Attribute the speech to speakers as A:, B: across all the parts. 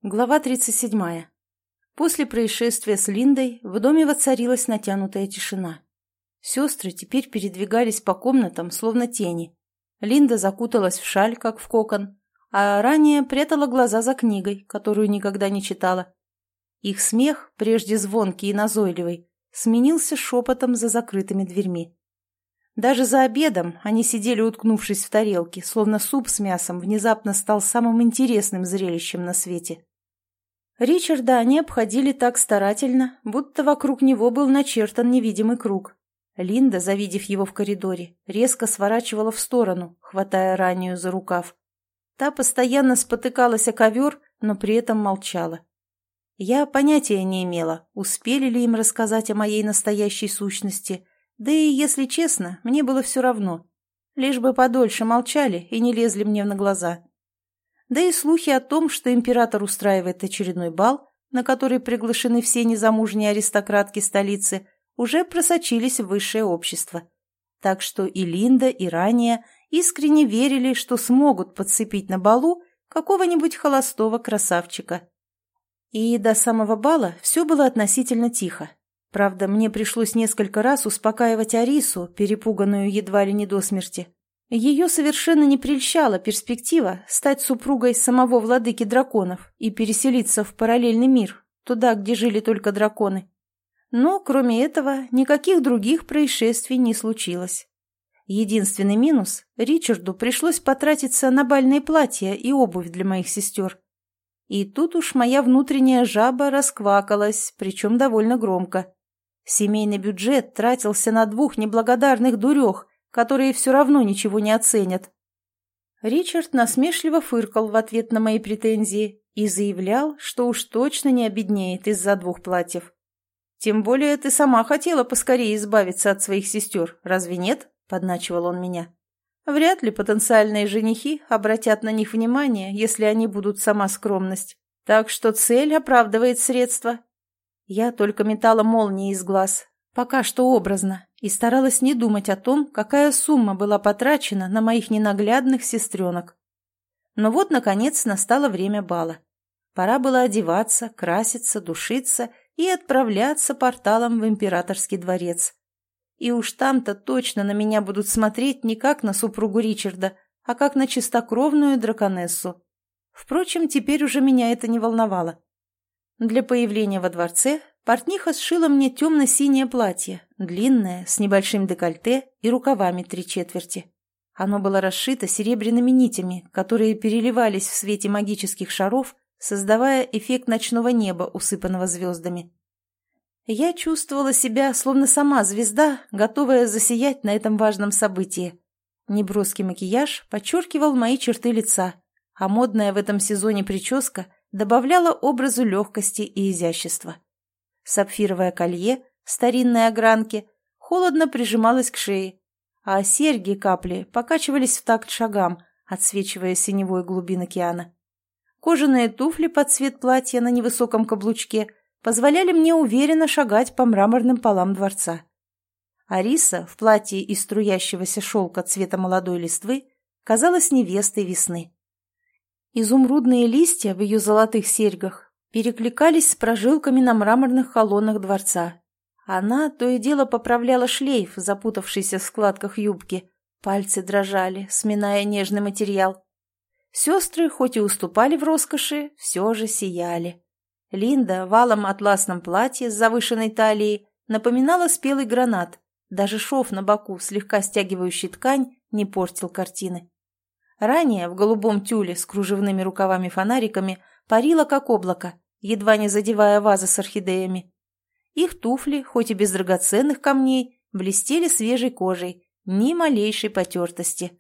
A: Глава 37. После происшествия с Линдой в доме воцарилась натянутая тишина. Сестры теперь передвигались по комнатам, словно тени. Линда закуталась в шаль, как в кокон, а ранее прятала глаза за книгой, которую никогда не читала. Их смех, прежде звонкий и назойливый, сменился шепотом за закрытыми дверьми. Даже за обедом они сидели, уткнувшись в тарелки, словно суп с мясом внезапно стал самым интересным зрелищем на свете. Ричарда они обходили так старательно, будто вокруг него был начертан невидимый круг. Линда, завидев его в коридоре, резко сворачивала в сторону, хватая раннюю за рукав. Та постоянно спотыкалась о ковер, но при этом молчала. Я понятия не имела, успели ли им рассказать о моей настоящей сущности, да и, если честно, мне было все равно. Лишь бы подольше молчали и не лезли мне на глаза. Да и слухи о том, что император устраивает очередной бал, на который приглашены все незамужние аристократки столицы, уже просочились в высшее общество. Так что и Линда, и Рания искренне верили, что смогут подцепить на балу какого-нибудь холостого красавчика. И до самого бала все было относительно тихо. Правда, мне пришлось несколько раз успокаивать Арису, перепуганную едва ли не до смерти. Ее совершенно не прельщала перспектива стать супругой самого владыки драконов и переселиться в параллельный мир, туда, где жили только драконы. Но, кроме этого, никаких других происшествий не случилось. Единственный минус – Ричарду пришлось потратиться на бальные платья и обувь для моих сестер. И тут уж моя внутренняя жаба расквакалась, причем довольно громко. Семейный бюджет тратился на двух неблагодарных дурех, которые все равно ничего не оценят. Ричард насмешливо фыркал в ответ на мои претензии и заявлял, что уж точно не обеднеет из-за двух платьев. «Тем более ты сама хотела поскорее избавиться от своих сестер, разве нет?» – подначивал он меня. «Вряд ли потенциальные женихи обратят на них внимание, если они будут сама скромность. Так что цель оправдывает средства». Я только метала молнии из глаз, пока что образно, и старалась не думать о том, какая сумма была потрачена на моих ненаглядных сестренок. Но вот, наконец, настало время бала. Пора было одеваться, краситься, душиться и отправляться порталом в императорский дворец. И уж там-то точно на меня будут смотреть не как на супругу Ричарда, а как на чистокровную драконессу. Впрочем, теперь уже меня это не волновало. Для появления во дворце портниха сшила мне темно-синее платье, длинное, с небольшим декольте и рукавами 3/4. Оно было расшито серебряными нитями, которые переливались в свете магических шаров, создавая эффект ночного неба, усыпанного звездами. Я чувствовала себя, словно сама звезда, готовая засиять на этом важном событии. Неброский макияж подчеркивал мои черты лица, а модная в этом сезоне прическа добавляла образу легкости и изящества. Сапфировое колье, старинной огранки, холодно прижималось к шее, а серьги-капли покачивались в такт шагам, отсвечивая синевой глубин океана. Кожаные туфли под цвет платья на невысоком каблучке позволяли мне уверенно шагать по мраморным полам дворца. Ариса в платье из струящегося шелка цвета молодой листвы казалась невестой весны. Изумрудные листья в ее золотых серьгах перекликались с прожилками на мраморных колоннах дворца. Она то и дело поправляла шлейф, запутавшийся в складках юбки. Пальцы дрожали, сминая нежный материал. Сестры, хоть и уступали в роскоши, все же сияли. Линда в алом атласном платье с завышенной талией напоминала спелый гранат. Даже шов на боку, слегка стягивающий ткань, не портил картины. Ранее в голубом тюле с кружевными рукавами-фонариками парила как облако, едва не задевая вазы с орхидеями. Их туфли, хоть и без драгоценных камней, блестели свежей кожей, ни малейшей потертости.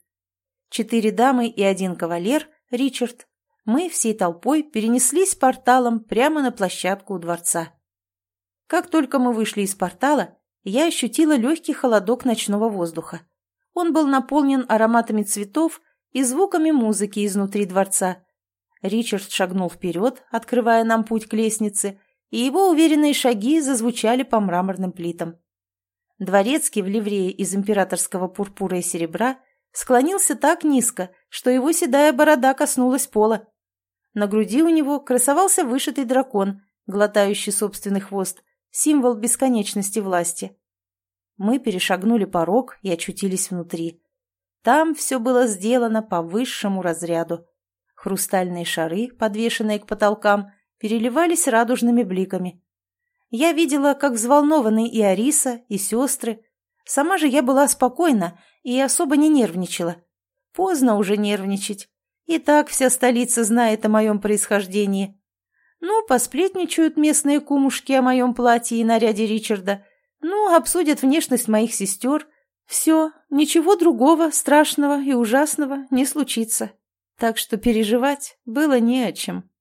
A: 4 дамы и 1 кавалер, Ричард, мы всей толпой перенеслись порталом прямо на площадку у дворца. Как только мы вышли из портала, я ощутила легкий холодок ночного воздуха. Он был наполнен ароматами цветов и звуками музыки изнутри дворца. Ричард шагнул вперед, открывая нам путь к лестнице, и его уверенные шаги зазвучали по мраморным плитам. Дворецкий в ливрее из императорского пурпура и серебра склонился так низко, что его седая борода коснулась пола. На груди у него красовался вышитый дракон, глотающий собственный хвост, символ бесконечности власти. Мы перешагнули порог и очутились внутри. Там все было сделано по высшему разряду. Хрустальные шары, подвешенные к потолкам, переливались радужными бликами. Я видела, как взволнованы и Ариса, и сестры. Сама же я была спокойна и особо не нервничала. Поздно уже нервничать. И так вся столица знает о моем происхождении. Ну, посплетничают местные кумушки о моем платье и наряде Ричарда. Ну, обсудят внешность моих сестер. Все, ничего другого, страшного и ужасного не случится. Так что переживать было не о чем.